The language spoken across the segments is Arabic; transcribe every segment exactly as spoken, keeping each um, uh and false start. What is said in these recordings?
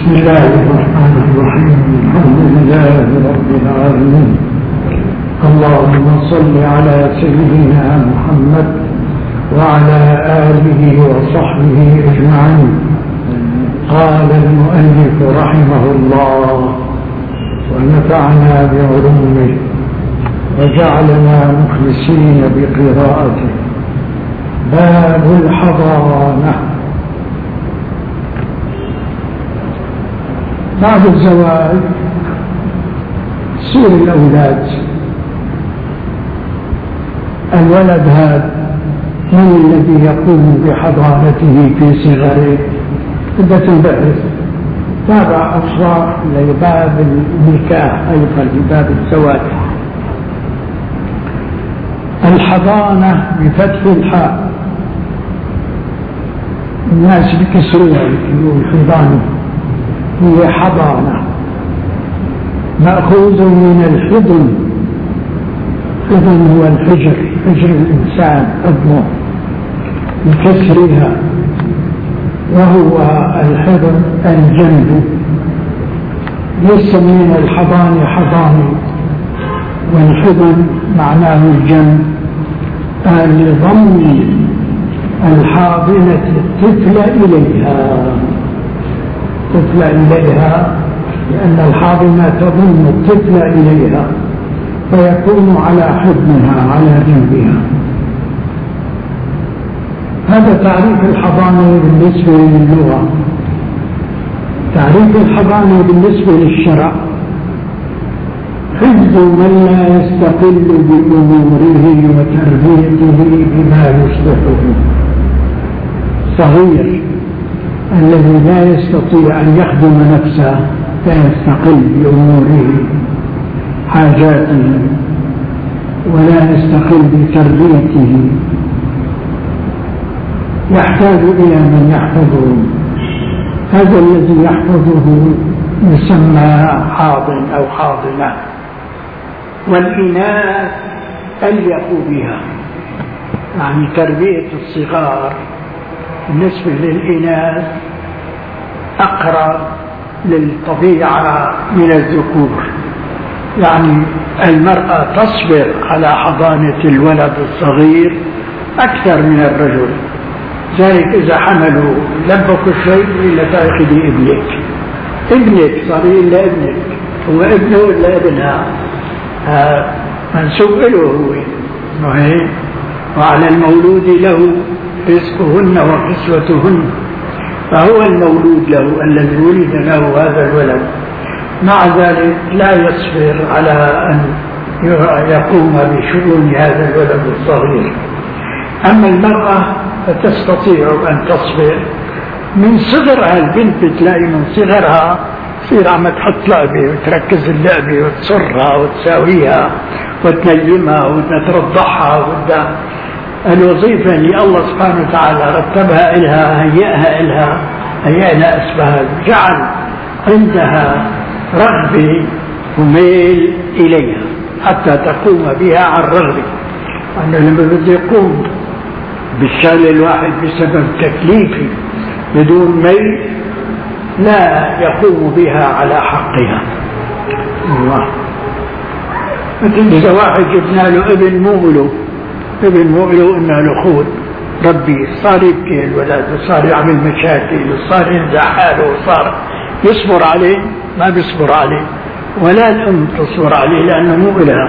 بسم الله الرحمن الرحيم. الحمد لله رب العالمين. اللهم صل على سيدنا محمد وعلى آله وصحبه أجمعين. قال المؤلف رحمه الله ونفعنا بعلومه وجعلنا مخلصين بقراءته. باب الحضانة. بعد الزواج يصير الأولاد، الولد هذا من الذي يقوم بحضانته في صغره؟ بدأ تنبعث تابع أصراح لباب النكاح أيضا لباب الزواج. الحضانة بفتح الحاء، الناس بكسرها يقولون حضانة، هي حضانة مأخوذ من الحضن. حضن هو الحجر، حجر الإنسان حضنه بكسرها، وهو الحضن الجنب. ليس من الحضان حضان، والحضن معناه الجنب. لضم الحاضنة الطفل إليها، طفل إليها، لأن الحاضنة تضم الطفل إليها فيكون على حضنها على جنبها. هذا تعريف الحضانة بالنسبة للغة. تعريف الحضانة بالنسبة للشرع: حفظ من لا يستقل بأموره وتربيته بما يصلحه. صغير الذي لا يستطيع أن يخدم نفسه، لا يستقل بأموره حاجاته ولا يستقل بتربيته، يحتاج إلى من يحفظه. هذا الذي يحفظه يسمى حاضن أو حاضنة. والإناث أليق بها، يعني تربية الصغار بالنسبة للإناث أقرب للطبيعة من الذكور. يعني المرأة تصبر على حضانة الولد الصغير أكثر من الرجل. ذلك إذا حملوا لبكوا شيء إلا تأخذي ابنك، ابنك صغير إلا ابنك، هو ابنه ولا ابنها، منسوب له هو. وعلى المولود له رزقهن وكسوتهن، فهو المولود له الذي ولد له هذا الولد. مع ذلك لا يصبر على أن يقوم بشؤون هذا الولد الصغير. أما المرأة فتستطيع أن تصبر من صغرها. البنت بتلاقي من صغرها تصير عم تحط لعبة وتركز اللعبة وتصرها وتساويها وتنيمها وترضعها وتدع. الوظيفة اللي الله سبحانه وتعالى رتبها إلها هيئها إلها هيئ لها أسباب، جعل عندها رغبة وميل إليها حتى تقوم بها عن رغبة. أنه لما بده يقوم بالشغل الواحد بسبب تكليفه بدون ميل لا يقوم بها على حقها. الله، مثل إذا واحد جبنا له ابن مو له، ابن مو له إنه له خود ربي، صار يبكي الولد وصار يعمل مشاكل وصار ينزع حاله وصار يصبر عليه، ما بيصبر عليه، ولا الأم تصبر عليه لأنه مو إلها.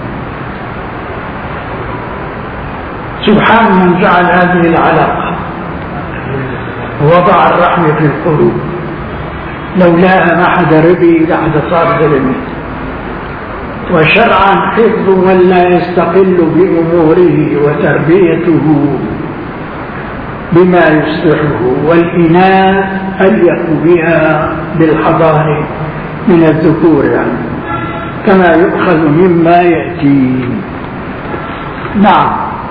سبحان من جعل هذه العلاقة ووضع الرحم في القلوب، لولاها ما حدا ربي لحدا صار ظلمي. وشرعا حفظ من لا يستقل بأموره وتربيته بما يصلحه. والإناث أليق بها بالحضانة من الذكور، يعني كما يؤخذ مما يأتي. نعم،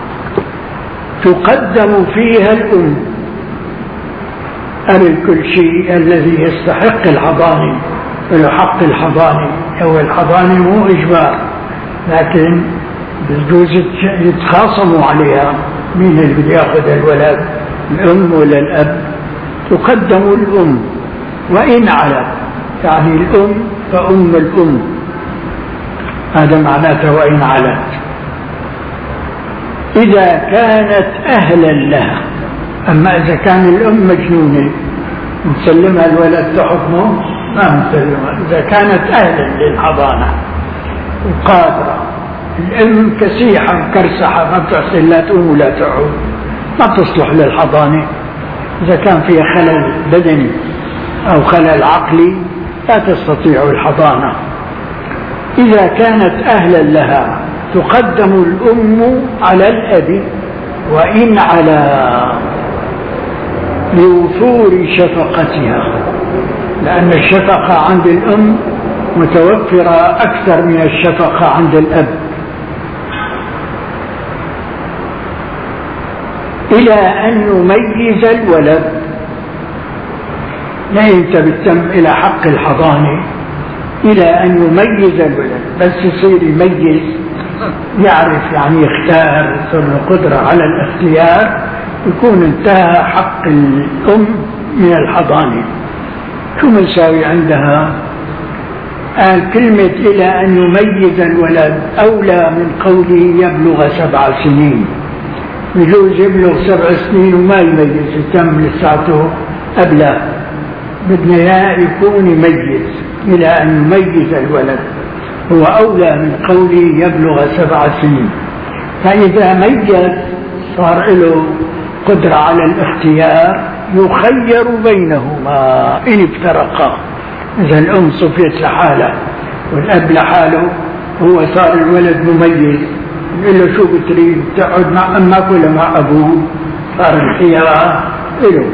تقدم فيها الأم قبل كل شيء الذي يستحق الحضانة ويحق الحضانة. هو الحضانة مو إجبار، لكن بجوز يتخاصموا عليها مين اللي بده ياخذ الولد، الأم ولا الأب. تقدم الأم وإن علت يعني الأم فأم الأم، هذا معناته وإن علت. إذا كانت أهلا لها، أما إذا كان الأم مجنونة نسلمها الولد تحكمه؟ ما نسلمها. إذا كانت أهلا للحضانة وقادرة، الأم كسيحة مكرسحة ما بتحسن لا تقوم ولا تعود، ما تصلح للحضانة. إذا كان فيها خلل بدني أو خلل عقلي لا تستطيع الحضانة. إذا كانت أهلا لها تقدم الأم على الأب وإن على، لوفور شفقتها، لأن الشفقة عند الأم متوفرة أكثر من الشفقة عند الأب. إلى أن يميز الولد، لا ينتبه التم إلى حق الحضانة، إلى أن يميز الولد، بس يصير يميز يعرف يعني يختار، يصير له قدرة على الاختيار، يكون انتهى حق الأم من الحضانة. شو منساوي عندها؟ قال كلمة إلى أن يميز الولد أولى من قوله يبلغ سبع سنين. يجوز يبلغ سبع سنين وما يميز، يتم لساعته أبلغ، بدنا إياه يكون يميز. إلى أن يميز الولد هو أولى من قوله يبلغ سبع سنين. فإذا ميز صار له قدرة على الاختيار، يخير بينهما إن افترقا. إذا الأم صفيت لحالة والأب لحاله، هو صار الولد مميز، يقول له شو بتريد تقعد مع أمك ولا مع أبوه؟ صار الخيار له.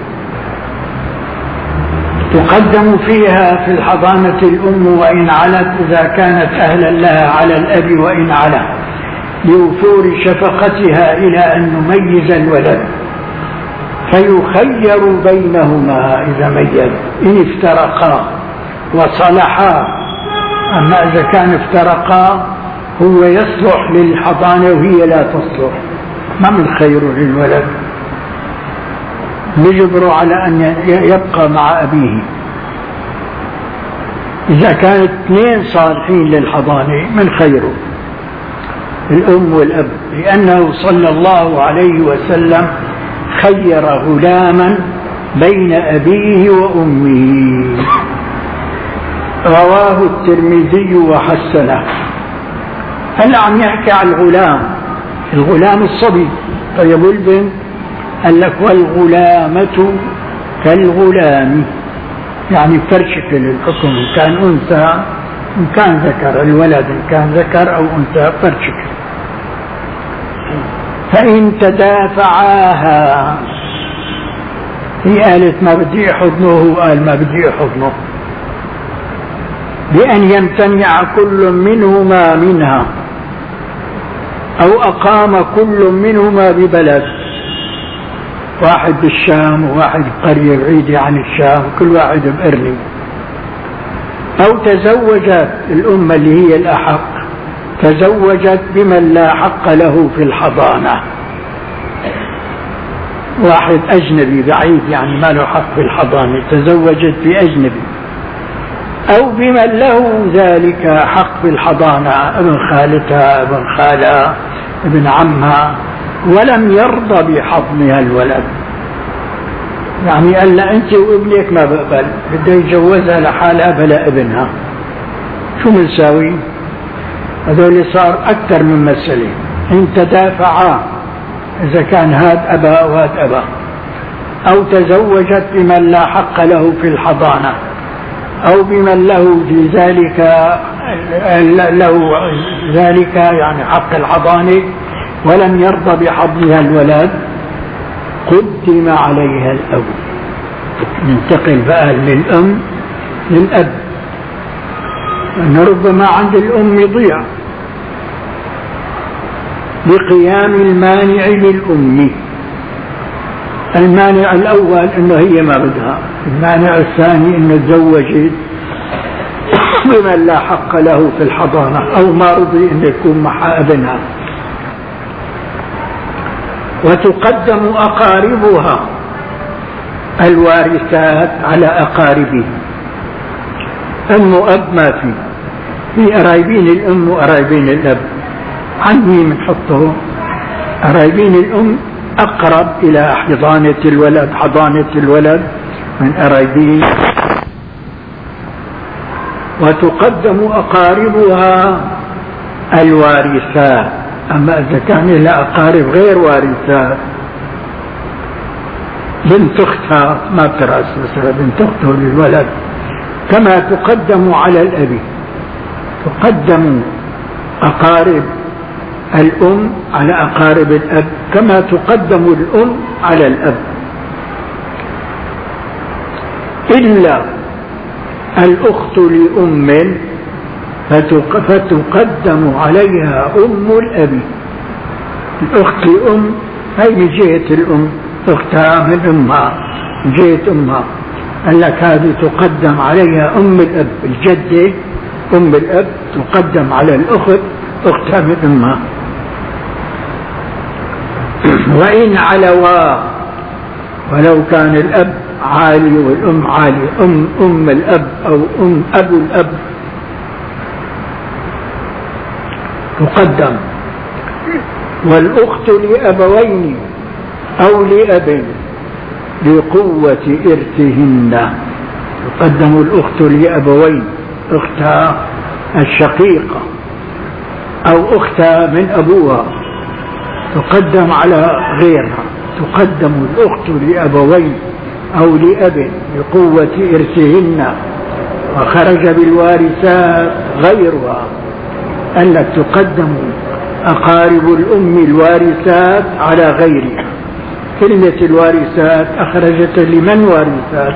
تقدم فيها في الحضانة الأم وإن علت، إذا كانت أهلا لها على الأب وإن على، لوفور شفقتها إلى أن نميز الولد، فيخير بينهما إذا ميز إن افترقا وصلحا. أما إذا كان افترقا هو يصلح للحضانة وهي لا تصلح، ما من خير للولد، يجبر على أن يبقى مع أبيه. إذا كانت اثنين صالحين للحضانة من خيره الأم والأب، لأنه صلى الله عليه وسلم خير غلاما بين أبيه وأمه، رواه الترمذي وحسنه. هلا عم يحكي عن الغلام، الغلام الصبي. طيب البنت قال لك والغلامة كالغلام، يعني فرشكل الحكم، إن كان أنثى إن كان ذكر، الولد إن كان ذكر أو أنثى فرشكل. فإن تدافعاها، هي قالت ما بدي أحضنه، هو قال ما بدي أحضنه، بأن يمتنع كل منهما منها، أو أقام كل منهما ببلد، واحد بالشام وواحد بقرية بعيدة عن الشام، كل واحد بقرني، أو تزوجت الأمة اللي هي الأحق، تزوجت بمن لا حق له في الحضانة، واحد أجنبي بعيد يعني ما له حق في الحضانة، تزوجت بأجنبي، أو بمن له ذلك حق في الحضانة، ابن خالتها ابن خالها ابن عمها، ولم يرضى بحضنها الولد، يعني قال لا أنت وابنك ما بقبل، بده يجوزها لحالها بلا ابنها. شو منساوي؟ هذول صار أكثر من مسألة. إن تدافعا، إذا كان هاد أبا وهاد أبا، أو تزوجت بمن لا حق له في الحضانة، أو بمن له في ذلك له ذلك يعني حق الحضانة ولم يرضى بحضنها الولد، قدم عليها الأب. ننتقل بقى للأم للأب، أن ربما عند الأم يضيع بقيام المانع للأم. المانع الأول أنه هي ما بدها، المانع الثاني أنه تزوجت بمن لا حق له في الحضانة، أو ما رضي أن يكون مع ابنها. وتقدم أقاربها، الوارثات على أقاربه. أم وأب ما في، في قرايبين الأم وقرايبين الأب. عن مين بنحطه؟ قرايبين الأم أقرب إلى حضانة الولد حضانة الولد من قرايبين، وتقدم أقاربها الوارثات. أما إذا كان لها أقارب غير وارثات، بنت أختها ما بترأس مثلا، بنت أخته للولد، كما تقدم على الأب. تقدم أقارب الأم على أقارب الأب كما تقدم الأم على الأب، إلا الأخت لأم فتقدم عليها أم الأب. الأخت لأم هي من جهة الأم، أختها من أمها من جهة أمها، قال لك هذه تقدم عليها أم الأب. الجدة أم الأب تقدم على الأخت أختها من أمها. وإن علوا، ولو كان الأب عالي والأم عالية، أم أم الأب أو أم أبو الأب تقدم. والأخت لأبوين أو لأب لقوة إرثهن، تقدم الأخت لأبوين، أختها الشقيقة أو أختها من أبوها تقدم على غيرها. تقدم الأخت لأبوين أو لأب لقوة إرثهن، وخرج بالوارثات غيرها. قال لك تقدم أقارب الأم الوارثات على غيرها. كلمة الوارثات أخرجت لمن وارثات؟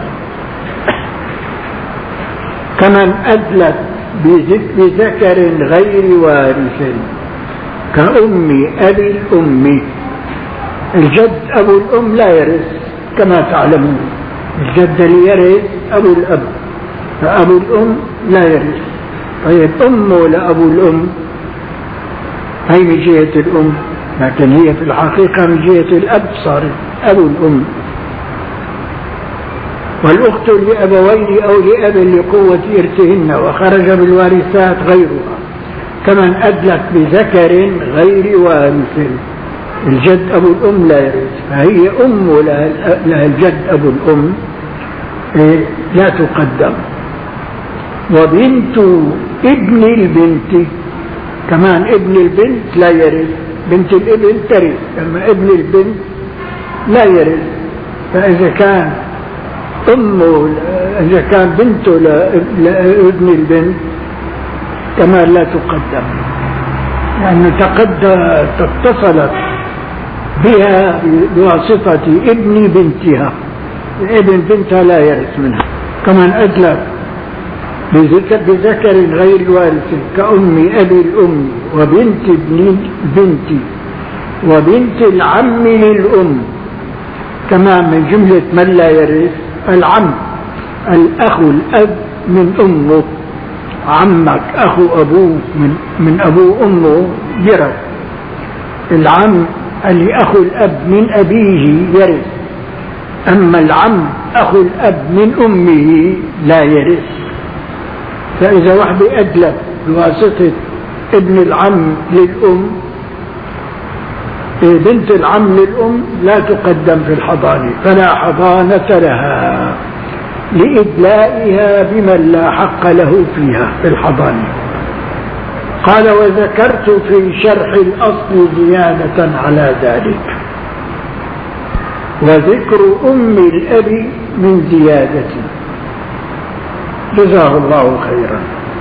كمن أدلت بذكر غير وارث، كأم أبي الأم. الجد أبو الأم لا يرث كما تعلمون، الجد اللي يرث أبو الأب، فأبو الأم لا يرث. طيب أمه لأبو الأم هي من جهة الأم، لكن هي في الحقيقة من جهة الأب، صارت أبو الأم. والأخت لأبوين أو لأب لقوة إرثهن، وخرج بالوارثات غيرها، كمن أدلت بذكر غير وارث. الجد أبو الأم لا يرث، فهي أم لها الجد أبو الأم لا تقدم. وبنت ابن البنت، كمان ابن البنت لا يرث. بنت الابن ترث، أما ابن البنت لا يرث. فإذا كان أمه إذا كان بنته لابن البنت كمان لا تقدم، لأنه تقدم اتصلت بها بواسطة ابن بنتها، ابن بنتها لا يرث منها. كمان أدلت بذكر غير وارث، كأم أبي الأم وبنت ابن البنت وبنت العم للأم. كمان من جملة من لا يرث العم، الأخ الأب من أمه. عمك أخو أبوه من, من أبو أمه يرث. العم اللي أخو الأب من أبيه يرث، أما العم أخو الأب من أمه لا يرث. فإذا واحدة أدلت بواسطة ابن العم للأم، بنت العم للأم لا تقدم في الحضانة، فلا حضانة لها لإدلائها بمن لا حق له فيها في الحضانة. قال: وذكرت في شرح الأصل زيادة على ذلك، وذكر أم الأب من زيادته، جزاه الله خيرا.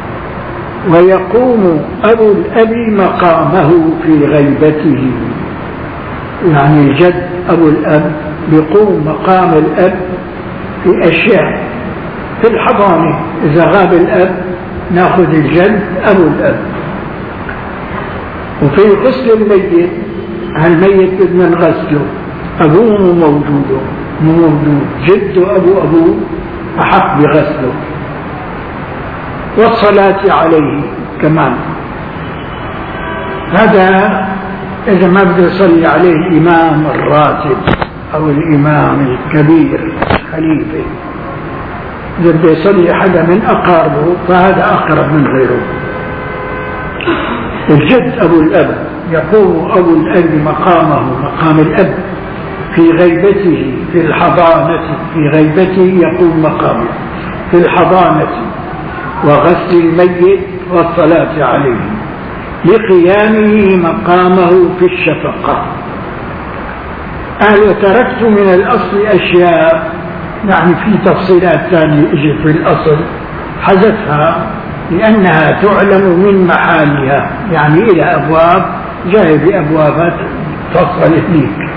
ويقوم أبو الأب مقامه في غيبته، يعني الجد أبو الأب يقوم مقام الأب في أشياء. في الحضانة إذا غاب الأب نأخذ الجد أبو الأب. وفي غسل الميت، الميت بدنا نغسله، أبوه مو موجود مو موجود جده أبو أبوه أحق بغسله. والصلاة عليه كمان، هذا إذا ما بده يصلي عليه الإمام الراتب أو الإمام الكبير خليفة. إذا بده يصلي حدا من أقاربه فهذا أقرب من غيره. الجد أبو الأب يقوم أبو الأب مقامه مقام الأب في غيبته في الحضانة، في غيبته يقوم مقامه في الحضانة وغسل الميت والصلاة عليه لقيامه مقامه في الشفقة. قال وتركت من الأصل أشياء، يعني في تفصيلات ثانية اجت في الأصل حذفها لأنها تعلم من محالها، يعني إلى أبواب جاي بأبوابات فصلت ليك.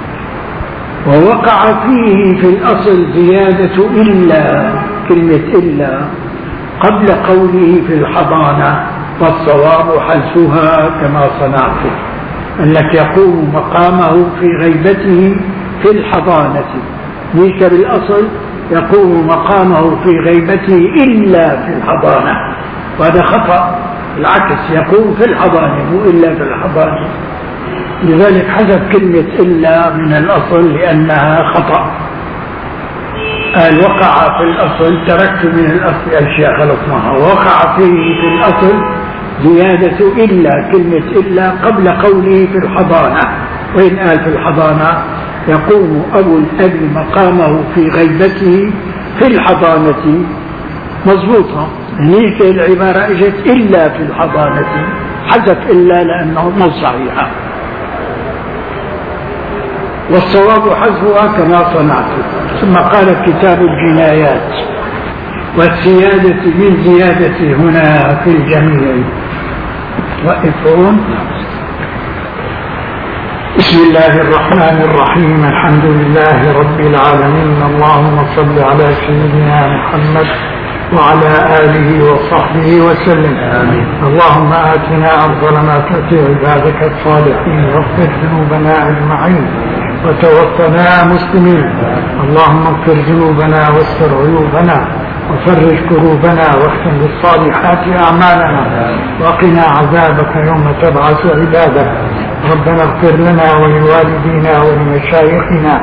ووقع فيه في الأصل زيادة إلا، كلمة إلا قبل قوله في الحضانة، والصواب حذفها كما صنعت، أنك يقوم مقامه في غيبته في الحضانة، ليس بالأصل يقوم مقامه في غيبته إلا في الحضانة، وهذا خطأ، العكس يقوم في الحضانة مو إلا في الحضانة. لذلك حذف كلمة إلا من الأصل لأنها خطأ. قال وقع في الأصل، تركت من الأصل أشياء خلصناها، وقع فيه في الأصل زيادة إلا، كلمة إلا قبل قوله في الحضانة. وإن قال في الحضانة يقوم أبو الأب مقامه في غيبته في الحضانة، مضبوطة، هنيك العبارة اجت إلا في الحضانة، حذف إلا لأنه مو صحيحة. والصواب حذفها كما صنعت. ثم قال كتاب الجنايات والسيادة من زيادة هنا في الجميع. وقفون. بسم الله الرحمن الرحيم. الحمد لله رب العالمين. اللهم صل على سيدنا محمد وعلى آله وصحبه وسلم. آمين. اللهم آتنا أفضل ما تأتي عبادك الصالحين، واغفر ذنوبنا أجمعين، وتوفنا مسلمين. اللهم اغفر ذنوبنا واستر عيوبنا، وفرج كروبنا، واختم بالصالحات أعمالنا، وقنا عذابك يوم تبعث عبادك. ربنا اغفر لنا ولوالدينا ولمشايخنا